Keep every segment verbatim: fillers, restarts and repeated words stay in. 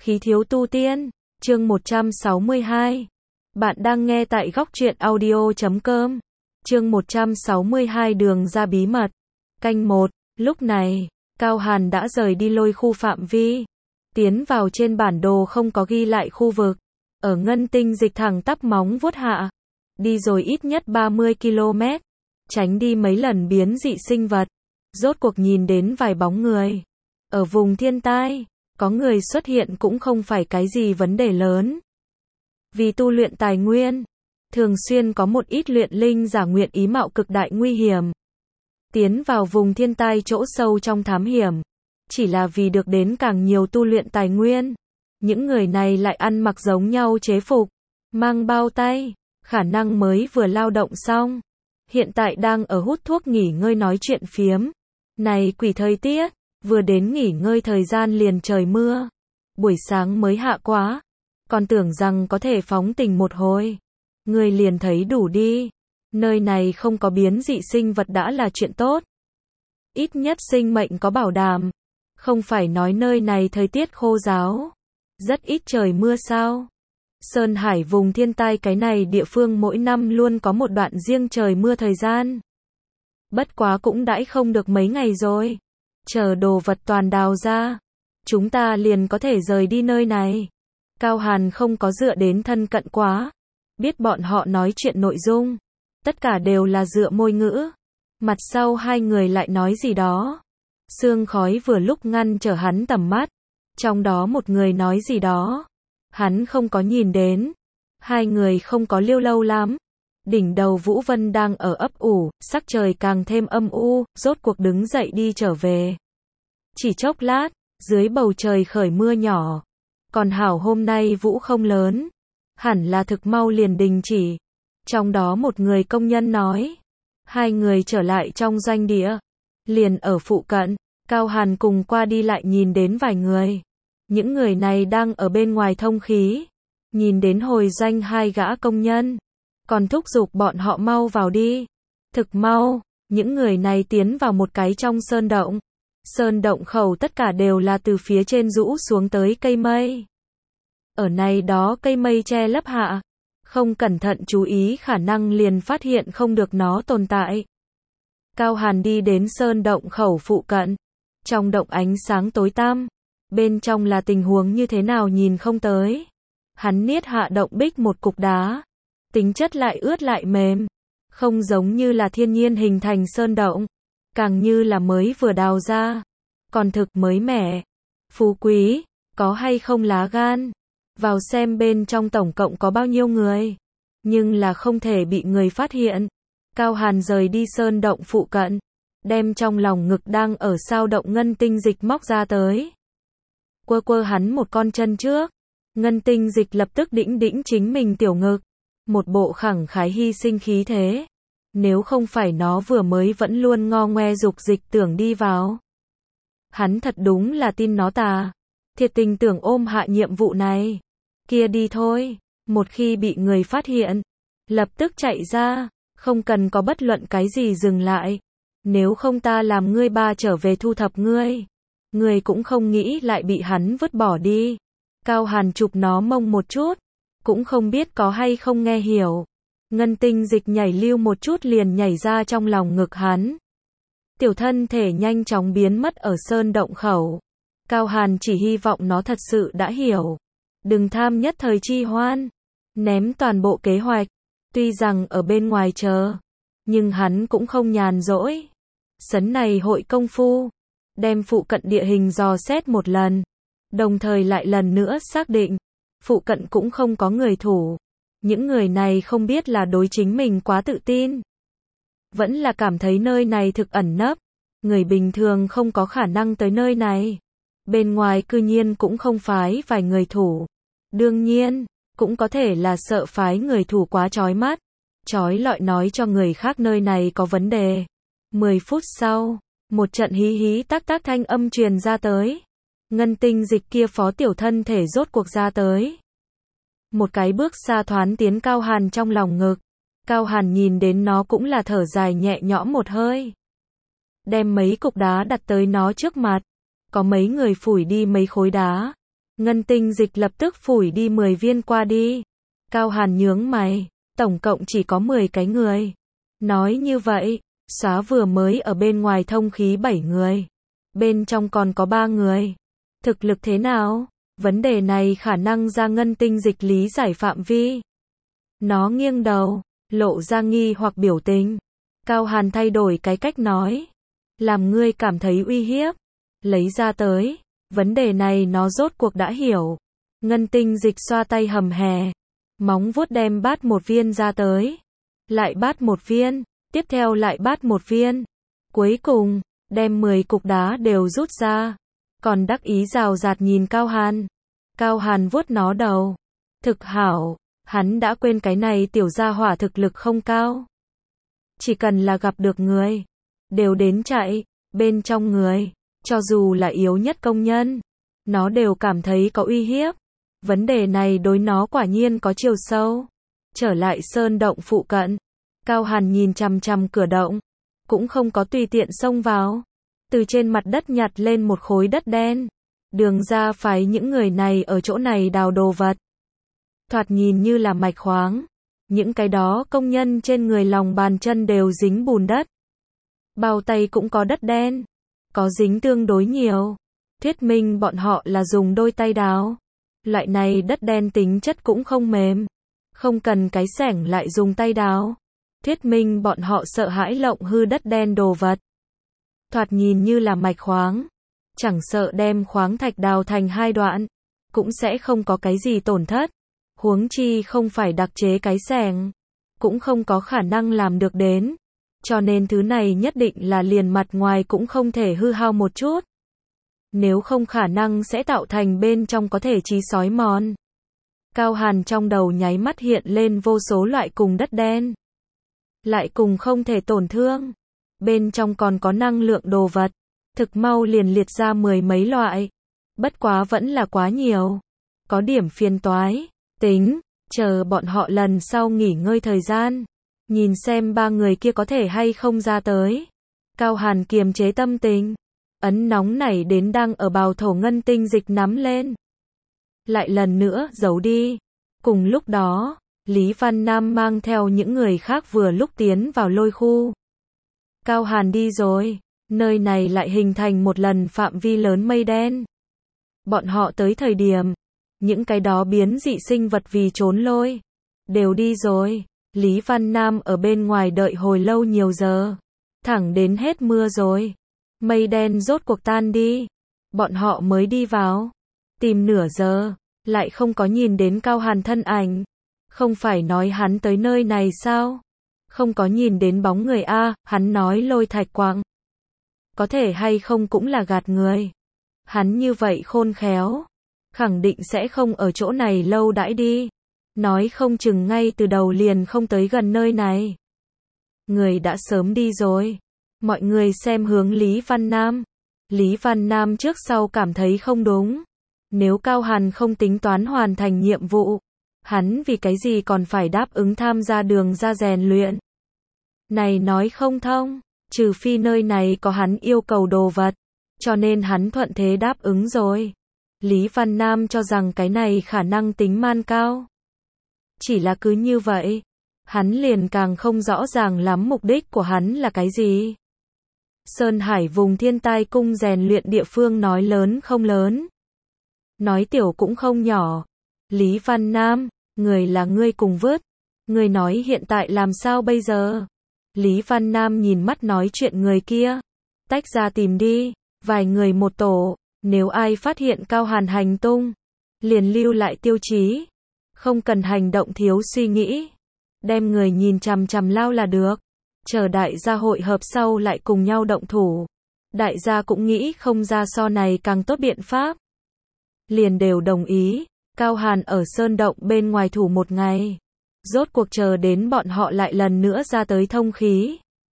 Khí thiếu tu tiên, chương một trăm sáu mươi hai. Bạn đang nghe tại góc truyện audio chấm com. Chương một trăm sáu mươi hai đường ra bí mật. Canh một, lúc này, Cao Hàn đã rời đi lôi khu phạm vi. Tiến vào trên bản đồ không có ghi lại khu vực. Ở ngân tinh dịch thẳng tắp móng vuốt hạ. Đi rồi ít nhất ba mươi ki lô mét. Tránh đi mấy lần biến dị sinh vật. Rốt cuộc nhìn đến vài bóng người. Ở vùng thiên tai, có người xuất hiện cũng không phải cái gì vấn đề lớn. Vì tu luyện tài nguyên, thường xuyên có một ít luyện linh giả nguyện ý mạo cực đại nguy hiểm. Tiến vào vùng thiên tai chỗ sâu trong thám hiểm. Chỉ là vì được đến càng nhiều tu luyện tài nguyên. Những người này lại ăn mặc giống nhau chế phục, mang bao tay, khả năng mới vừa lao động xong. Hiện tại đang ở hút thuốc nghỉ ngơi nói chuyện phiếm. Này quỷ thời tiết, vừa đến nghỉ ngơi thời gian liền trời mưa. Buổi sáng mới hạ quá, còn tưởng rằng có thể phóng tình một hồi. Người liền thấy đủ đi. Nơi này không có biến dị sinh vật đã là chuyện tốt. Ít nhất sinh mệnh có bảo đảm. Không phải nói nơi này thời tiết khô ráo. Rất ít trời mưa sao. Sơn Hải vùng thiên tai cái này địa phương mỗi năm luôn có một đoạn riêng trời mưa thời gian. Bất quá cũng đãi không được mấy ngày rồi. Chờ đồ vật toàn đào ra. Chúng ta liền có thể rời đi nơi này. Cao Hàn không có dựa đến thân cận quá. Biết bọn họ nói chuyện nội dung. Tất cả đều là dựa môi ngữ. Mặt sau hai người lại nói gì đó. Sương khói vừa lúc ngăn trở hắn tầm mắt. Trong đó một người nói gì đó. Hắn không có nhìn đến. Hai người không có liêu lâu lắm. Đỉnh đầu Vũ Vân đang ở ấp ủ, sắc trời càng thêm âm u, rốt cuộc đứng dậy đi trở về. Chỉ chốc lát, dưới bầu trời khởi mưa nhỏ. Còn hảo hôm nay vũ không lớn. Hẳn là thực mau liền đình chỉ. Trong đó một người công nhân nói. Hai người trở lại trong doanh địa. Liền ở phụ cận, Cao Hàn cùng qua đi lại nhìn đến vài người. Những người này đang ở bên ngoài thông khí. Nhìn đến hồi doanh hai gã công nhân. Còn thúc giục bọn họ mau vào đi. Thực mau, những người này tiến vào một cái trong sơn động. Sơn động khẩu tất cả đều là từ phía trên rũ xuống tới cây mây. Ở này đó cây mây che lấp hạ. Không cẩn thận chú ý khả năng liền phát hiện không được nó tồn tại. Cao Hàn đi đến sơn động khẩu phụ cận. Trong động ánh sáng tối tăm. Bên trong là tình huống như thế nào nhìn không tới. Hắn niết hạ động bích một cục đá. Tính chất lại ướt lại mềm. Không giống như là thiên nhiên hình thành sơn động. Càng như là mới vừa đào ra. Còn thực mới mẻ. Phú quý, có hay không lá gan. Vào xem bên trong tổng cộng có bao nhiêu người. Nhưng là không thể bị người phát hiện. Cao Hàn rời đi sơn động phụ cận. Đem trong lòng ngực đang ở sao động ngân tinh dịch móc ra tới. Quơ quơ hắn một con chân trước. Ngân tinh dịch lập tức đĩnh đĩnh chính mình tiểu ngực. Một bộ khẳng khái hy sinh khí thế. Nếu không phải nó vừa mới vẫn luôn ngo ngoe dục dịch tưởng đi vào. Hắn thật đúng là tin nó tà. Thiệt tình tưởng ôm hạ nhiệm vụ này. Kia đi thôi. Một khi bị người phát hiện. Lập tức chạy ra. Không cần có bất luận cái gì dừng lại. Nếu không ta làm ngươi ba trở về thu thập ngươi. Ngươi cũng không nghĩ lại bị hắn vứt bỏ đi. Cao Hàn chụp nó mông một chút. Cũng không biết có hay không nghe hiểu. Ngân tinh dịch nhảy lưu một chút liền nhảy ra trong lòng ngực hắn. Tiểu thân thể nhanh chóng biến mất ở sơn động khẩu. Cao Hàn chỉ hy vọng nó thật sự đã hiểu. Đừng tham nhất thời chi hoan. Ném toàn bộ kế hoạch. Tuy rằng ở bên ngoài chờ. Nhưng hắn cũng không nhàn rỗi. Sấn này hội công phu. Đem phụ cận địa hình dò xét một lần. Đồng thời lại lần nữa xác định. Phụ cận cũng không có người thủ. Những người này không biết là đối chính mình quá tự tin. Vẫn là cảm thấy nơi này thực ẩn nấp. Người bình thường không có khả năng tới nơi này. Bên ngoài cư nhiên cũng không phái vài người thủ. Đương nhiên, cũng có thể là sợ phái người thủ quá chói mắt. Chói lọi nói cho người khác nơi này có vấn đề. Mười phút sau, một trận hí hí tác tác thanh âm truyền ra tới. Ngân tinh dịch kia phó tiểu thân thể rốt cuộc ra tới. Một cái bước xa thoán tiến Cao Hàn trong lòng ngực. Cao Hàn nhìn đến nó cũng là thở dài nhẹ nhõm một hơi. Đem mấy cục đá đặt tới nó trước mặt. Có mấy người phủi đi mấy khối đá. Ngân Tinh Dịch lập tức phủi đi mười viên qua đi. Cao Hàn nhướng mày, tổng cộng chỉ có mười cái người. Nói như vậy, xóa vừa mới ở bên ngoài thông khí bảy người. Bên trong còn có ba người. Thực lực thế nào? Vấn đề này khả năng ra Ngân Tinh Dịch lý giải phạm vi. Nó nghiêng đầu, lộ ra nghi hoặc biểu tình. Cao Hàn thay đổi cái cách nói. Làm ngươi cảm thấy uy hiếp. Lấy ra tới. Vấn đề này nó rốt cuộc đã hiểu. Ngân Tinh Dịch xoa tay hầm hè. Móng vuốt đem bát một viên ra tới. Lại bát một viên. Tiếp theo lại bát một viên. Cuối cùng, đem mười cục đá đều rút ra. Còn đắc ý rào rạt nhìn Cao Hàn. Cao Hàn vuốt nó đầu. Thực hảo. Hắn đã quên cái này tiểu gia hỏa thực lực không cao. Chỉ cần là gặp được người. Đều đến chạy. Bên trong người. Cho dù là yếu nhất công nhân. Nó đều cảm thấy có uy hiếp. Vấn đề này đối nó quả nhiên có chiều sâu. Trở lại sơn động phụ cận. Cao Hàn nhìn chằm chằm cửa động. Cũng không có tùy tiện xông vào. Từ trên mặt đất nhặt lên một khối đất đen. Đường ra phái những người này ở chỗ này đào đồ vật. Thoạt nhìn như là mạch khoáng. Những cái đó công nhân trên người lòng bàn chân đều dính bùn đất. Bao tay cũng có đất đen. Có dính tương đối nhiều. Thuyết minh bọn họ là dùng đôi tay đào. Loại này đất đen tính chất cũng không mềm. Không cần cái xẻng lại dùng tay đào. Thuyết minh bọn họ sợ hãi lộng hư đất đen đồ vật. Thoạt nhìn như là mạch khoáng. Chẳng sợ đem khoáng thạch đào thành hai đoạn. Cũng sẽ không có cái gì tổn thất. Huống chi không phải đặc chế cái xẻng. Cũng không có khả năng làm được đến. Cho nên thứ này nhất định là liền mặt ngoài cũng không thể hư hao một chút. Nếu không khả năng sẽ tạo thành bên trong có thể trí sói mòn. Cao Hàn trong đầu nháy mắt hiện lên vô số loại cùng đất đen. Lại cùng không thể tổn thương. Bên trong còn có năng lượng đồ vật. Thực mau liền liệt ra mười mấy loại. Bất quá vẫn là quá nhiều. Có điểm phiền toái. Tính, chờ bọn họ lần sau nghỉ ngơi thời gian. Nhìn xem ba người kia có thể hay không ra tới. Cao Hàn kiềm chế tâm tình. Ấn nóng nảy đến đang ở bào thổ Ngân Tinh Dịch nắm lên. Lại lần nữa giấu đi. Cùng lúc đó, Lý Văn Nam mang theo những người khác vừa lúc tiến vào lôi khu. Cao Hàn đi rồi. Nơi này lại hình thành một lần phạm vi lớn mây đen. Bọn họ tới thời điểm. Những cái đó biến dị sinh vật vì trốn lôi. Đều đi rồi. Lý Văn Nam ở bên ngoài đợi hồi lâu nhiều giờ. Thẳng đến hết mưa rồi. Mây đen rốt cuộc tan đi. Bọn họ mới đi vào. Tìm nửa giờ. Lại không có nhìn đến Cao Hàn thân ảnh. Không phải nói hắn tới nơi này sao? Không có nhìn đến bóng người a, hắn nói lôi thạch quặng. Có thể hay không cũng là gạt người. Hắn như vậy khôn khéo. Khẳng định sẽ không ở chỗ này lâu đãi đi. Nói không chừng ngay từ đầu liền không tới gần nơi này. Người đã sớm đi rồi. Mọi người xem hướng Lý Văn Nam. Lý Văn Nam trước sau cảm thấy không đúng. Nếu Cao Hàn không tính toán hoàn thành nhiệm vụ, hắn vì cái gì còn phải đáp ứng tham gia đường ra rèn luyện. Này nói không thông, trừ phi nơi này có hắn yêu cầu đồ vật, cho nên hắn thuận thế đáp ứng rồi. Lý Văn Nam cho rằng cái này khả năng tính man cao. Chỉ là cứ như vậy, hắn liền càng không rõ ràng lắm mục đích của hắn là cái gì. Sơn Hải vùng thiên tai cung rèn luyện địa phương nói lớn không lớn. Nói tiểu cũng không nhỏ. Lý Văn Nam, người là ngươi cùng vớt. Ngươi nói hiện tại làm sao bây giờ? Lý Văn Nam nhìn mắt nói chuyện người kia. Tách ra tìm đi, vài người một tổ. Nếu ai phát hiện Cao Hàn hành tung, liền lưu lại tiêu chí. Không cần hành động thiếu suy nghĩ. Đem người nhìn chằm chằm lao là được. Chờ đại gia hội hợp sau lại cùng nhau động thủ. Đại gia cũng nghĩ không ra so này càng tốt biện pháp. Liền đều đồng ý. Cao Hàn ở sơn động bên ngoài thủ một ngày. Rốt cuộc chờ đến bọn họ lại lần nữa ra tới thông khí.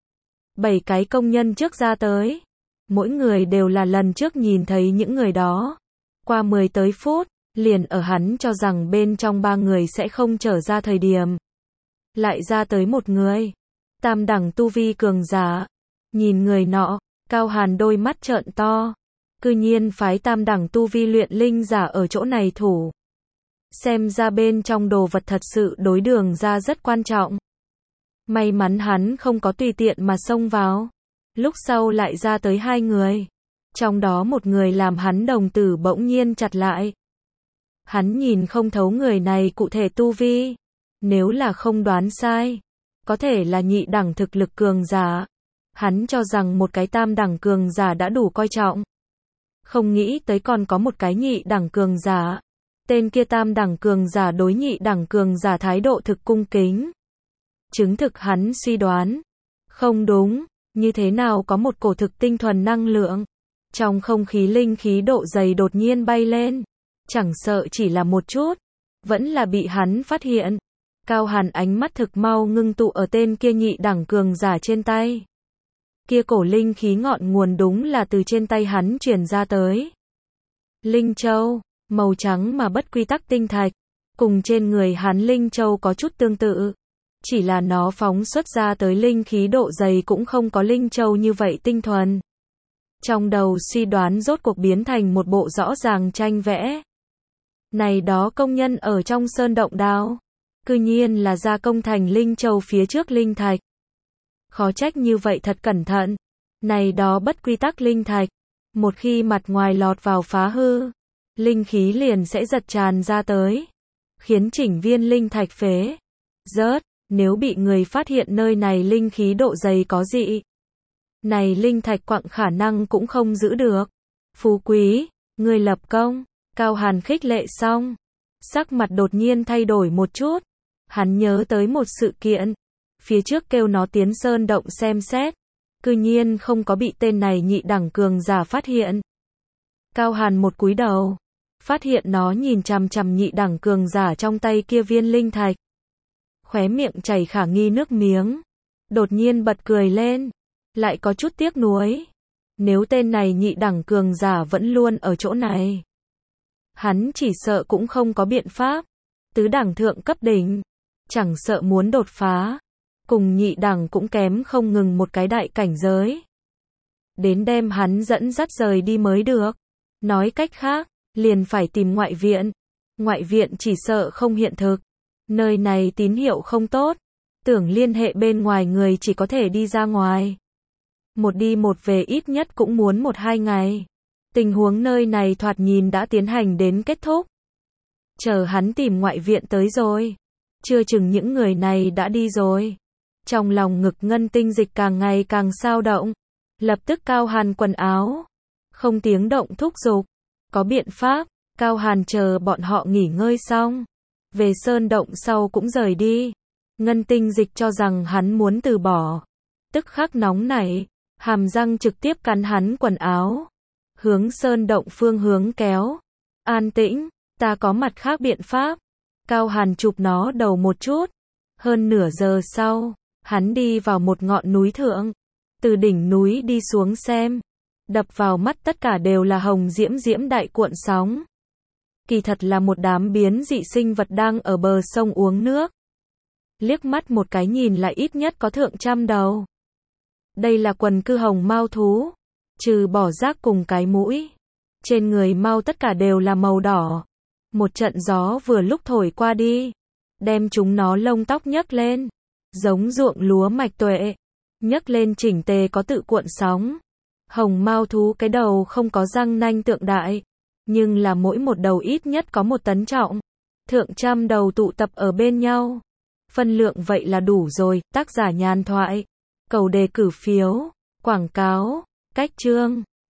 Bảy cái công nhân trước ra tới. Mỗi người đều là lần trước nhìn thấy những người đó. Qua mười tới phút, liền ở hắn cho rằng bên trong ba người sẽ không trở ra thời điểm. Lại ra tới một người. Tam đẳng tu vi cường giả. Nhìn người nọ, Cao Hàn đôi mắt trợn to. cư nhiên phái tam đẳng tu vi luyện linh giả ở chỗ này thủ. Xem ra bên trong đồ vật thật sự đối Đường ra rất quan trọng. May mắn hắn không có tùy tiện mà xông vào. Lúc sau lại ra tới hai người. Trong đó một người làm hắn đồng tử bỗng nhiên chặt lại. Hắn nhìn không thấu người này cụ thể tu vi. Nếu là không đoán sai, có thể là nhị đẳng thực lực cường giả. Hắn cho rằng một cái tam đẳng cường giả đã đủ coi trọng. Không nghĩ tới còn có một cái nhị đẳng cường giả. Tên kia tam đẳng cường giả đối nhị đẳng cường giả thái độ thực cung kính. Chứng thực hắn suy đoán. Không đúng, như thế nào có một cổ thực tinh thuần năng lượng. Trong không khí linh khí độ dày đột nhiên bay lên. Chẳng sợ chỉ là một chút. Vẫn là bị hắn phát hiện. Cao Hàn ánh mắt thực mau ngưng tụ ở tên kia nhị đẳng cường giả trên tay. Kia cổ linh khí ngọn nguồn đúng là từ trên tay hắn truyền ra tới. Linh châu, màu trắng mà bất quy tắc tinh thạch, cùng trên người hắn linh châu có chút tương tự. Chỉ là nó phóng xuất ra tới linh khí độ dày cũng không có linh châu như vậy tinh thuần. Trong đầu suy đoán rốt cuộc biến thành một bộ rõ ràng tranh vẽ. Này đó công nhân ở trong sơn động đào, cư nhiên là gia công thành linh châu phía trước linh thạch. Khó trách như vậy thật cẩn thận. Này đó bất quy tắc linh thạch, một khi mặt ngoài lọt vào phá hư, linh khí liền sẽ giật tràn ra tới, khiến chỉnh viên linh thạch phế rớt. Nếu bị người phát hiện nơi này linh khí độ dày có dị, này linh thạch quặng khả năng cũng không giữ được. Phú quý, người lập công. Cao Hàn khích lệ xong, sắc mặt đột nhiên thay đổi một chút. Hắn nhớ tới một sự kiện. Phía trước kêu nó tiến sơn động xem xét, cư nhiên không có bị tên này nhị đẳng cường giả phát hiện. Cao Hàn một cúi đầu, phát hiện nó nhìn chằm chằm nhị đẳng cường giả trong tay kia viên linh thạch. Khóe miệng chảy khả nghi nước miếng, đột nhiên bật cười lên, lại có chút tiếc nuối. Nếu tên này nhị đẳng cường giả vẫn luôn ở chỗ này, hắn chỉ sợ cũng không có biện pháp. Tứ đẳng thượng cấp đỉnh, chẳng sợ muốn đột phá, cùng nhị đẳng cũng kém không ngừng một cái đại cảnh giới. Đến đem hắn dẫn dắt rời đi mới được. Nói cách khác, liền phải tìm ngoại viện. Ngoại viện chỉ sợ không hiện thực. Nơi này tín hiệu không tốt. Tưởng liên hệ bên ngoài người chỉ có thể đi ra ngoài. Một đi một về ít nhất cũng muốn một hai ngày. Tình huống nơi này thoạt nhìn đã tiến hành đến kết thúc. Chờ hắn tìm ngoại viện tới rồi, chưa chừng những người này đã đi rồi. Trong lòng ngực ngân tinh dịch càng ngày càng sao động. Lập tức Cao Hàn quần áo, không tiếng động thúc giục. Có biện pháp. Cao Hàn chờ bọn họ nghỉ ngơi xong, về sơn động sau cũng rời đi. Ngân tinh dịch cho rằng hắn muốn từ bỏ, tức khắc nóng nảy, hàm răng trực tiếp cắn hắn quần áo, hướng sơn động phương hướng kéo. An tĩnh, ta có mặt khác biện pháp. Cao Hàn chụp nó đầu một chút. Hơn nửa giờ sau, hắn đi vào một ngọn núi thượng. Từ đỉnh núi đi xuống xem, đập vào mắt tất cả đều là hồng diễm diễm đại cuộn sóng. Kỳ thật là một đám biến dị sinh vật đang ở bờ sông uống nước. Liếc mắt một cái nhìn lại ít nhất có thượng trăm đầu. Đây là quần cư hồng mao thú, trừ bỏ rác cùng cái mũi. Trên người mao tất cả đều là màu đỏ. Một trận gió vừa lúc thổi qua đi, đem chúng nó lông tóc nhấc lên, giống ruộng lúa mạch tuệ, nhấc lên chỉnh tề có tự cuộn sóng. Hồng mao thú cái đầu không có răng nanh tượng đại, nhưng là mỗi một đầu ít nhất có một tấn trọng. Thượng trăm đầu tụ tập ở bên nhau. Phân lượng vậy là đủ rồi. Tác giả nhàn thoại. Cầu đề cử phiếu, quảng cáo, cách chương.